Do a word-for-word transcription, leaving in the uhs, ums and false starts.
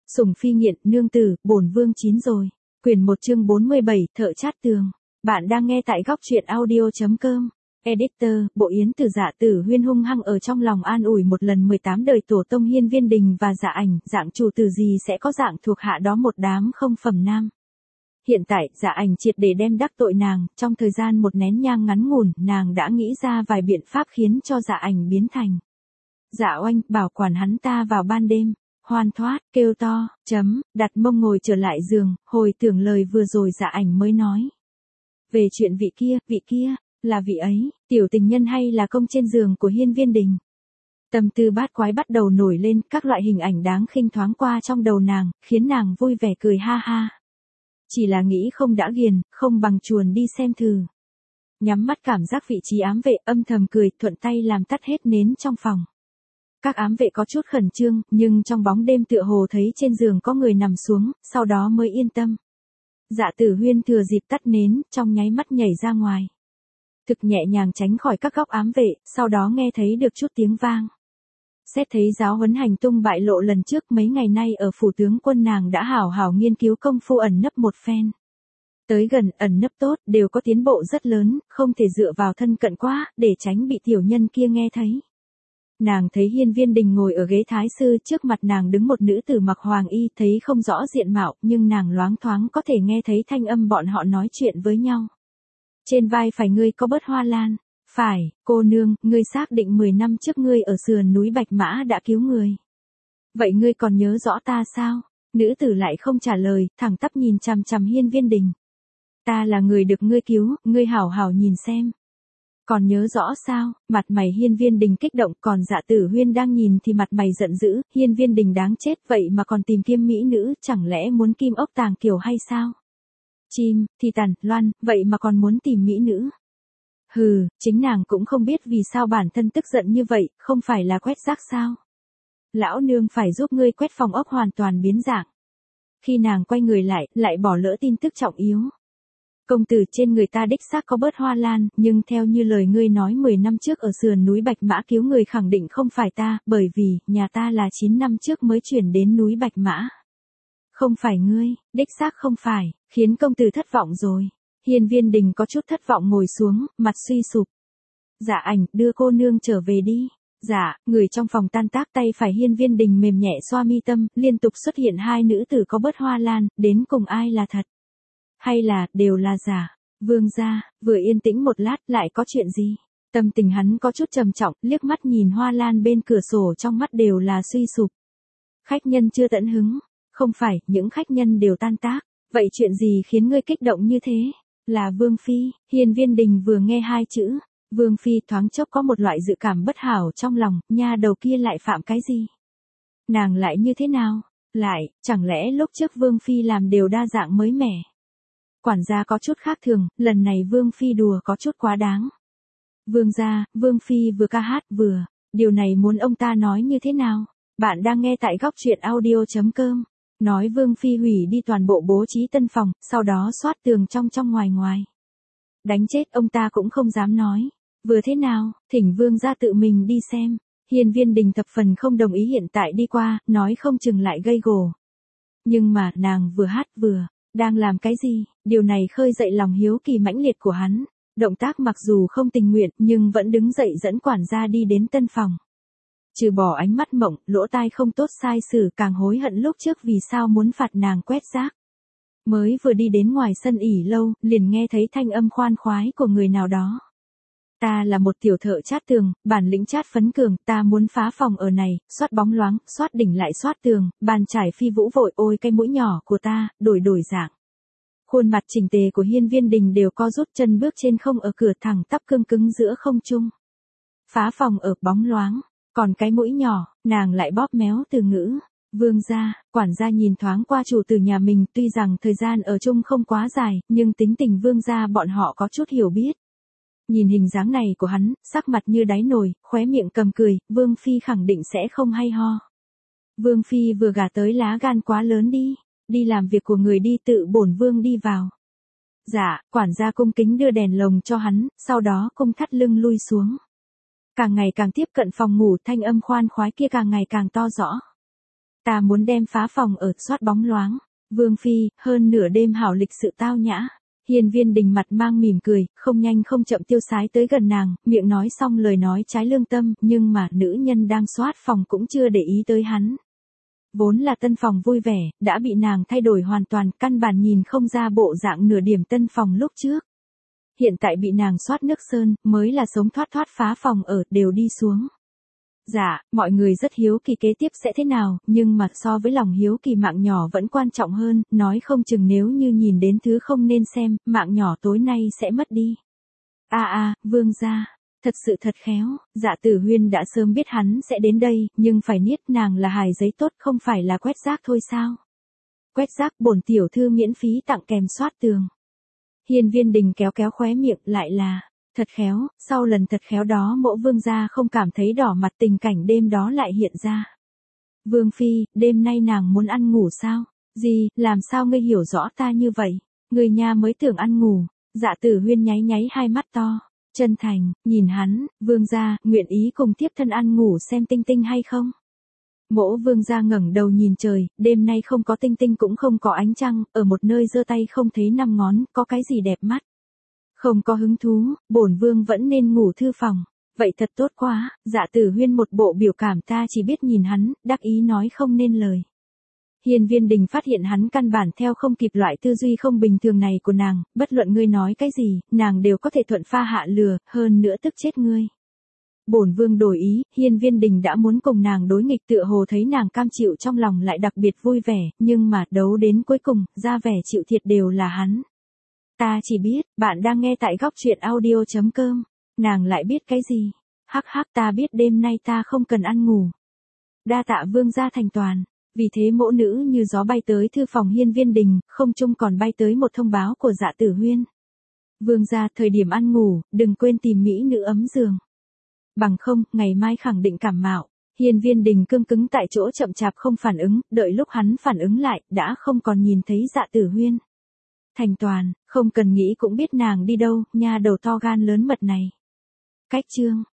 Sủng phi nghiện, nương tử, bổn vương chín rồi. Quyển một chương bốn mươi bảy, thợ chát tường. Bạn đang nghe tại góc truyện audio chấm com. Editor, Bộ Yến Từ Dạ Tử Huyên hung hăng ở trong lòng an ủi một lần mười tám đời tổ tông Hiên Viên Đình và Dạ Ảnh, dạng chủ tử gì sẽ có dạng thuộc hạ đó một đám không phẩm nam. Hiện tại, Dạ Ảnh triệt để đem đắc tội nàng, trong thời gian một nén nhang ngắn ngủn, nàng đã nghĩ ra vài biện pháp khiến cho Dạ Ảnh biến thành. Dạ Oanh, bảo quản hắn ta vào ban đêm. Hoan thoát, kêu to, chấm, đặt mông ngồi trở lại giường, hồi tưởng lời vừa rồi Dạ Ảnh mới nói. Về chuyện vị kia, vị kia, là vị ấy, tiểu tình nhân hay là công trên giường của Hiên Viên Đình. Tâm tư bát quái bắt đầu nổi lên, các loại hình ảnh đáng khinh thoáng qua trong đầu nàng, khiến nàng vui vẻ cười ha ha. Chỉ là nghĩ không đã ghiền, không bằng chuồn đi xem thử. Nhắm mắt cảm giác vị trí ám vệ, âm thầm cười, thuận tay làm tắt hết nến trong phòng. Các ám vệ có chút khẩn trương, nhưng trong bóng đêm tựa hồ thấy trên giường có người nằm xuống, sau đó mới yên tâm. Dạ Tử Huyên thừa dịp tắt nến, trong nháy mắt nhảy ra ngoài. Thực nhẹ nhàng tránh khỏi các góc ám vệ, sau đó nghe thấy được chút tiếng vang. Xét thấy giáo huấn hành tung bại lộ lần trước mấy ngày nay ở phủ tướng quân nàng đã hảo hảo nghiên cứu công phu ẩn nấp một phen. Tới gần, ẩn nấp tốt, đều có tiến bộ rất lớn, không thể dựa vào thân cận quá, để tránh bị tiểu nhân kia nghe thấy. Nàng thấy Hiên Viên Đình ngồi ở ghế thái sư, trước mặt nàng đứng một nữ tử mặc hoàng y, thấy không rõ diện mạo, nhưng nàng loáng thoáng có thể nghe thấy thanh âm bọn họ nói chuyện với nhau. Trên vai phải ngươi có bớt hoa lan. Phải, cô nương, ngươi xác định mười năm trước ngươi ở sườn núi Bạch Mã đã cứu người. Vậy ngươi còn nhớ rõ ta sao? Nữ tử lại không trả lời, thẳng tắp nhìn chằm chằm Hiên Viên Đình. Ta là người được ngươi cứu, ngươi hảo hảo nhìn xem. Còn nhớ rõ sao? Mặt mày Hiên Viên Đình kích động, còn Dạ Tử Huyên đang nhìn thì mặt mày giận dữ, Hiên Viên Đình đáng chết, vậy mà còn tìm kiếm mỹ nữ, chẳng lẽ muốn kim ốc tàng kiều hay sao? Chim, thì tàn, loan, vậy mà còn muốn tìm mỹ nữ. Hừ, chính nàng cũng không biết vì sao bản thân tức giận như vậy, không phải là quét rác sao? Lão nương phải giúp ngươi quét phòng ốc hoàn toàn biến dạng. Khi nàng quay người lại, lại bỏ lỡ tin tức trọng yếu. Công tử, trên người ta đích xác có bớt hoa lan, nhưng theo như lời ngươi nói mười năm trước ở sườn núi Bạch Mã cứu người khẳng định không phải ta, bởi vì, nhà ta là chín năm trước mới chuyển đến núi Bạch Mã. Không phải ngươi, đích xác không phải, khiến công tử thất vọng rồi. Hiên Viên Đình có chút thất vọng ngồi xuống, mặt suy sụp. Dạ Ảnh, đưa cô nương trở về đi. Dạ, người trong phòng tan tác, tay phải Hiên Viên Đình mềm nhẹ xoa mi tâm, liên tục xuất hiện hai nữ tử có bớt hoa lan, đến cùng ai là thật? Hay là, đều là giả? Vương gia, vừa yên tĩnh một lát, lại có chuyện gì? Tâm tình hắn có chút trầm trọng, liếc mắt nhìn hoa lan bên cửa sổ, trong mắt đều là suy sụp. Khách nhân chưa tận hứng. Không phải, những khách nhân đều tan tác. Vậy chuyện gì khiến ngươi kích động như thế? Là Vương Phi. Hiên Viên Đình vừa nghe hai chữ Vương Phi, thoáng chốc có một loại dự cảm bất hảo trong lòng, nha đầu kia lại phạm cái gì? Nàng lại như thế nào? Lại, chẳng lẽ lúc trước Vương Phi làm đều đa dạng mới mẻ? Quản gia có chút khác thường, lần này Vương Phi đùa có chút quá đáng. Vương gia, Vương Phi vừa ca hát vừa, điều này muốn ông ta nói như thế nào? Bạn đang nghe tại góc truyện audio chấm com. Nói Vương Phi hủy đi toàn bộ bố trí tân phòng, sau đó xoát tường trong trong ngoài ngoài. Đánh chết ông ta cũng không dám nói. Vừa thế nào, thỉnh Vương gia tự mình đi xem. Hiên Viên Đình thập phần không đồng ý hiện tại đi qua, nói không chừng lại gây gổ. Nhưng mà, nàng vừa hát vừa, đang làm cái gì? Điều này khơi dậy lòng hiếu kỳ mãnh liệt của hắn. Động tác mặc dù không tình nguyện, nhưng vẫn đứng dậy dẫn quản gia đi đến tân phòng. Trừ bỏ ánh mắt mộng, lỗ tai không tốt sai sử, càng hối hận lúc trước vì sao muốn phạt nàng quét rác. Mới vừa đi đến ngoài sân ỉ lâu, liền nghe thấy thanh âm khoan khoái của người nào đó. Ta là một tiểu thợ chát tường, bản lĩnh chát phấn cường, ta muốn phá phòng ở này, xoát bóng loáng, xoát đỉnh lại xoát tường, bàn trải phi vũ vội, ôi cái mũi nhỏ của ta, đổi đổi dạng. Khuôn mặt chỉnh tề của Hiên Viên Đình đều co rút, chân bước trên không ở cửa thẳng tắp cương cứng giữa không trung. Phá phòng ở bóng loáng. Còn cái mũi nhỏ, nàng lại bóp méo từ ngữ. Vương gia, quản gia nhìn thoáng qua chủ tử nhà mình, tuy rằng thời gian ở chung không quá dài, nhưng tính tình vương gia bọn họ có chút hiểu biết. Nhìn hình dáng này của hắn, sắc mặt như đáy nồi, khóe miệng cầm cười, Vương Phi khẳng định sẽ không hay ho. Vương Phi vừa gả tới lá gan quá lớn đi, đi làm việc của người đi, tự bổn vương đi vào. Dạ, quản gia cung kính đưa đèn lồng cho hắn, sau đó cung thắt lưng lui xuống. Càng ngày càng tiếp cận phòng ngủ, thanh âm khoan khoái kia càng ngày càng to rõ. Ta muốn đem phá phòng ở, soát bóng loáng. Vương phi, hơn nửa đêm hảo lịch sự tao nhã. Hiên Viên Đình mặt mang mỉm cười, không nhanh không chậm tiêu sái tới gần nàng, miệng nói xong lời nói trái lương tâm, nhưng mà nữ nhân đang soát phòng cũng chưa để ý tới hắn. Vốn là tân phòng vui vẻ, đã bị nàng thay đổi hoàn toàn, căn bản nhìn không ra bộ dạng nửa điểm tân phòng lúc trước. Hiện tại bị nàng soát nước sơn, mới là sống thoát thoát phá phòng ở, đều đi xuống. Dạ, mọi người rất hiếu kỳ kế tiếp sẽ thế nào, nhưng mà so với lòng hiếu kỳ mạng nhỏ vẫn quan trọng hơn, nói không chừng nếu như nhìn đến thứ không nên xem, mạng nhỏ tối nay sẽ mất đi. A a, vương gia, thật sự thật khéo, Dạ Tử Huyên đã sớm biết hắn sẽ đến đây, nhưng phải niết nàng là hài giấy tốt không phải là quét rác thôi sao? Quét rác bổn tiểu thư miễn phí tặng kèm soát tường. Hiên Viên Đình kéo kéo khóe miệng lại là, thật khéo, sau lần thật khéo đó mỗ vương gia không cảm thấy đỏ mặt tình cảnh đêm đó lại hiện ra. Vương phi, đêm nay nàng muốn ăn ngủ sao? Gì, làm sao ngươi hiểu rõ ta như vậy? Người nhà mới tưởng ăn ngủ. Dạ Tử Huyên nháy nháy hai mắt to. Chân thành, nhìn hắn, vương gia, nguyện ý cùng tiếp thân ăn ngủ xem tinh tinh hay không? Mỗ vương gia ngẩng đầu nhìn trời, đêm nay không có tinh tinh cũng không có ánh trăng, ở một nơi giơ tay không thấy năm ngón, có cái gì đẹp mắt. Không có hứng thú, bổn vương vẫn nên ngủ thư phòng. Vậy thật tốt quá, Dạ Tử Huyên một bộ biểu cảm ta chỉ biết nhìn hắn, đắc ý nói không nên lời. Hiên Viên Đình phát hiện hắn căn bản theo không kịp loại tư duy không bình thường này của nàng, bất luận ngươi nói cái gì, nàng đều có thể thuận pha hạ lừa, hơn nữa tức chết ngươi. Bổn vương đổi ý, Hiên Viên Đình đã muốn cùng nàng đối nghịch tựa hồ thấy nàng cam chịu trong lòng lại đặc biệt vui vẻ, nhưng mà đấu đến cuối cùng, ra vẻ chịu thiệt đều là hắn. Ta chỉ biết, bạn đang nghe tại góc truyện audio chấm com, nàng lại biết cái gì? Hắc hắc ta biết đêm nay ta không cần ăn ngủ. Đa tạ vương gia thành toàn. Vì thế mỗ nữ như gió bay tới thư phòng Hiên Viên Đình, không chung còn bay tới một thông báo của Dạ Tử Huyên. Vương gia, thời điểm ăn ngủ, đừng quên tìm mỹ nữ ấm giường. Bằng không, ngày mai khẳng định cảm mạo. Hiên Viên Đình cương cứng tại chỗ chậm chạp không phản ứng, đợi lúc hắn phản ứng lại, đã không còn nhìn thấy Dạ Tử Huyên. Thành toàn, không cần nghĩ cũng biết nàng đi đâu, nha đầu to gan lớn mật này. Cách chương.